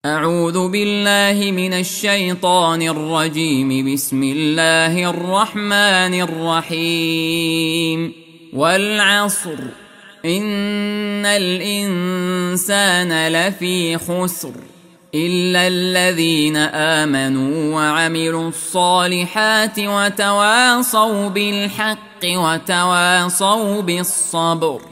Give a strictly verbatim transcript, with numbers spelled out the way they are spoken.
أعوذ بالله من الشيطان الرجيم. بسم الله الرحمن الرحيم. والعصر إن الإنسان لفي خسر إلا الذين آمنوا وعملوا الصالحات وتواصوا بالحق وتواصوا بالصبر.